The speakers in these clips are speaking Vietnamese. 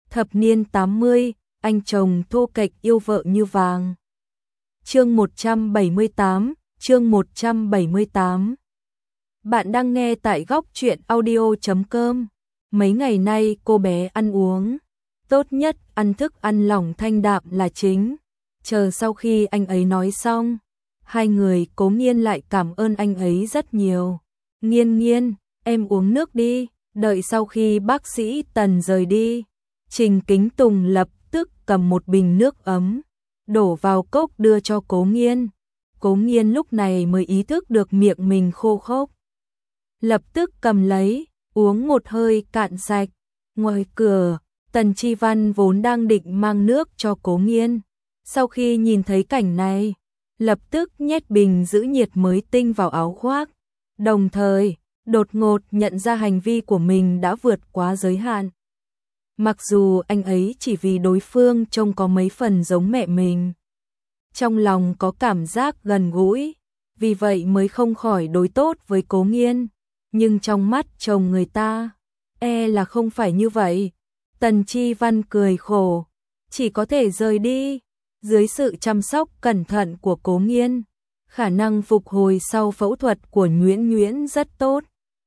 Thập niên 80, anh chồng thô kệch yêu vợ như vàng. Chương 178, chương 178. Bạn đang nghe tại góc truyện audio.com. Mấy ngày nay cô bé ăn uống, tốt nhất ăn thức ăn lỏng thanh đạm là chính. Chờ sau khi anh ấy nói xong, hai người Cố Nghiên lại cảm ơn anh ấy rất nhiều. Nghiên nghiên, em uống nước đi. Đợi sau khi bác sĩ Tần rời đi, Trình Kính Tùng lập tức cầm một bình nước ấm, đổ vào cốc đưa cho Cố Nghiên. Cố Nghiên lúc này mới ý thức được miệng mình khô khốc. Lập tức cầm lấy, uống một hơi cạn sạch. Ngoài cửa, Tần Chi Văn vốn đang định mang nước cho Cố Nghiên. Sau khi nhìn thấy cảnh này, lập tức nhét bình giữ nhiệt mới tinh vào áo khoác. Đồng thời, đột ngột nhận ra hành vi của mình đã vượt quá giới hạn. Mặc dù anh ấy chỉ vì đối phương trông có mấy phần giống mẹ mình, trong lòng có cảm giác gần gũi, vì vậy mới không khỏi đối tốt với Cố Nghiên. Nhưng trong mắt chồng người ta, là không phải như vậy. Tần Chi Văn cười khổ, chỉ có thể rời đi. Dưới sự chăm sóc cẩn thận của Cố Nghiên, khả năng phục hồi sau phẫu thuật của Nhuyễn Nhuyễn rất tốt.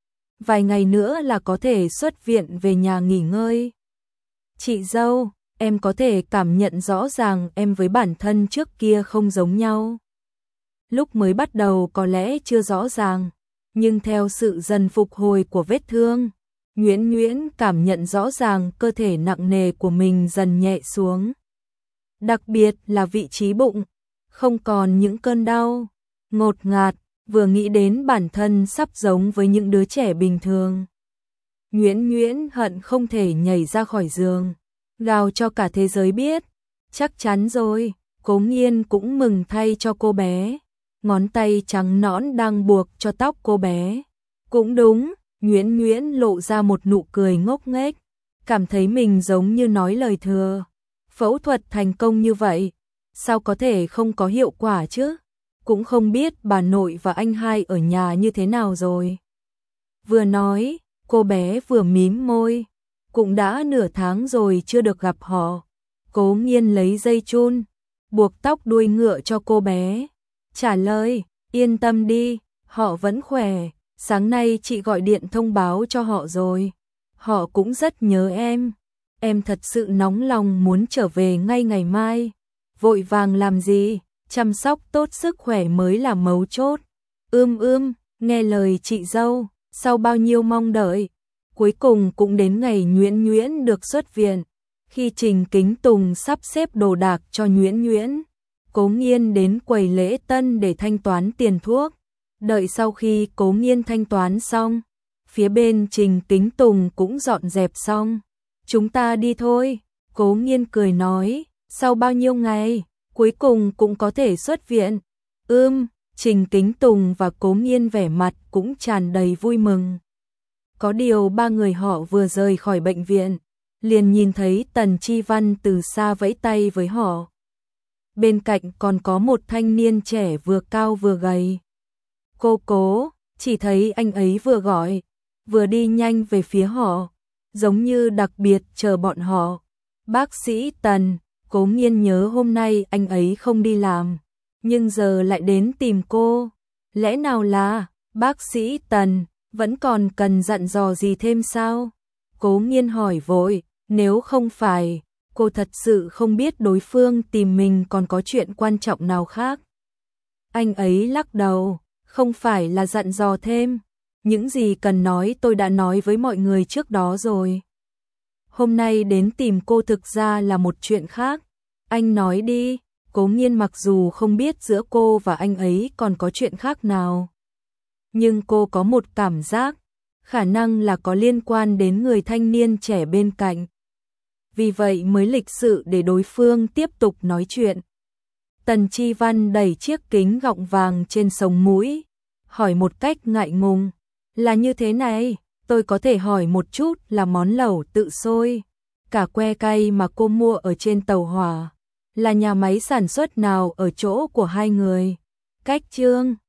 Vài ngày nữa là có thể xuất viện về nhà nghỉ ngơi. Chị dâu, em có thể cảm nhận rõ ràng em với bản thân trước kia không giống nhau. Lúc mới bắt đầu có lẽ chưa rõ ràng, nhưng theo sự dần phục hồi của vết thương, Nhuyễn Nhuyễn cảm nhận rõ ràng cơ thể nặng nề của mình dần nhẹ xuống. Đặc biệt là vị trí bụng, không còn những cơn đau ngột ngạt, vừa nghĩ đến bản thân sắp giống với những đứa trẻ bình thường. Nhuyễn Nhuyễn hận không thể nhảy ra khỏi giường, gào cho cả thế giới biết. Chắc chắn rồi, Cố Nghiên cũng mừng thay cho cô bé. Ngón tay trắng nõn đang buộc cho tóc cô bé. Cũng đúng, Nhuyễn Nhuyễn lộ ra một nụ cười ngốc nghếch, cảm thấy mình giống như nói lời thừa. Phẫu thuật thành công như vậy, sao có thể không có hiệu quả chứ? Cũng không biết bà nội và anh hai ở nhà như thế nào rồi. Vừa nói, cô bé vừa mím môi, cũng đã nửa tháng rồi chưa được gặp họ. Cố Nghiên lấy dây chun, buộc tóc đuôi ngựa cho cô bé. Trả lời, yên tâm đi, họ vẫn khỏe, sáng nay chị gọi điện thông báo cho họ rồi. Họ cũng rất nhớ em thật sự nóng lòng muốn trở về ngay ngày mai. Vội vàng làm gì, chăm sóc tốt sức khỏe mới là mấu chốt. Nghe lời chị dâu, sau bao nhiêu mong đợi, cuối cùng cũng đến ngày Nhuyễn Nhuyễn được xuất viện. Khi Trình Kính Tùng sắp xếp đồ đạc cho Nhuyễn Nhuyễn, Cố Nghiên đến quầy lễ tân để thanh toán tiền thuốc. Đợi sau khi Cố Nghiên thanh toán xong, phía bên Trình Kính Tùng cũng dọn dẹp xong. Chúng ta đi thôi, Cố Nghiên cười nói, sau bao nhiêu ngày, cuối cùng cũng có thể xuất viện. Trình Kính Tùng và Cố Nghiên vẻ mặt cũng tràn đầy vui mừng. Có điều ba người họ vừa rời khỏi bệnh viện, liền nhìn thấy Tần Chi Văn từ xa vẫy tay với họ. Bên cạnh còn có một thanh niên trẻ vừa cao vừa gầy. Cô Cố, chỉ thấy anh ấy vừa gọi, vừa đi nhanh về phía họ, giống như đặc biệt chờ bọn họ. Bác sĩ Tần. Cố Nghiên nhớ hôm nay anh ấy không đi làm, nhưng giờ lại đến tìm cô. Lẽ nào là, bác sĩ Tần, vẫn còn cần dặn dò gì thêm sao? Cố Nghiên hỏi vội, nếu không phải, cô thật sự không biết đối phương tìm mình còn có chuyện quan trọng nào khác. Anh ấy lắc đầu, không phải là dặn dò thêm, những gì cần nói tôi đã nói với mọi người trước đó rồi. Hôm nay đến tìm cô thực ra là một chuyện khác. Anh nói đi. Cố Nghiên mặc dù không biết giữa cô và anh ấy còn có chuyện khác nào, nhưng cô có một cảm giác, khả năng là có liên quan đến người thanh niên trẻ bên cạnh. Vì vậy mới lịch sự để đối phương tiếp tục nói chuyện. Tần Chi Văn đẩy chiếc kính gọng vàng trên sống mũi, hỏi một cách ngại ngùng, là như thế này, tôi có thể hỏi một chút là món lẩu tự sôi, cả que cay mà cô mua ở trên tàu hỏa, là nhà máy sản xuất nào ở chỗ của hai người? Cách Trương,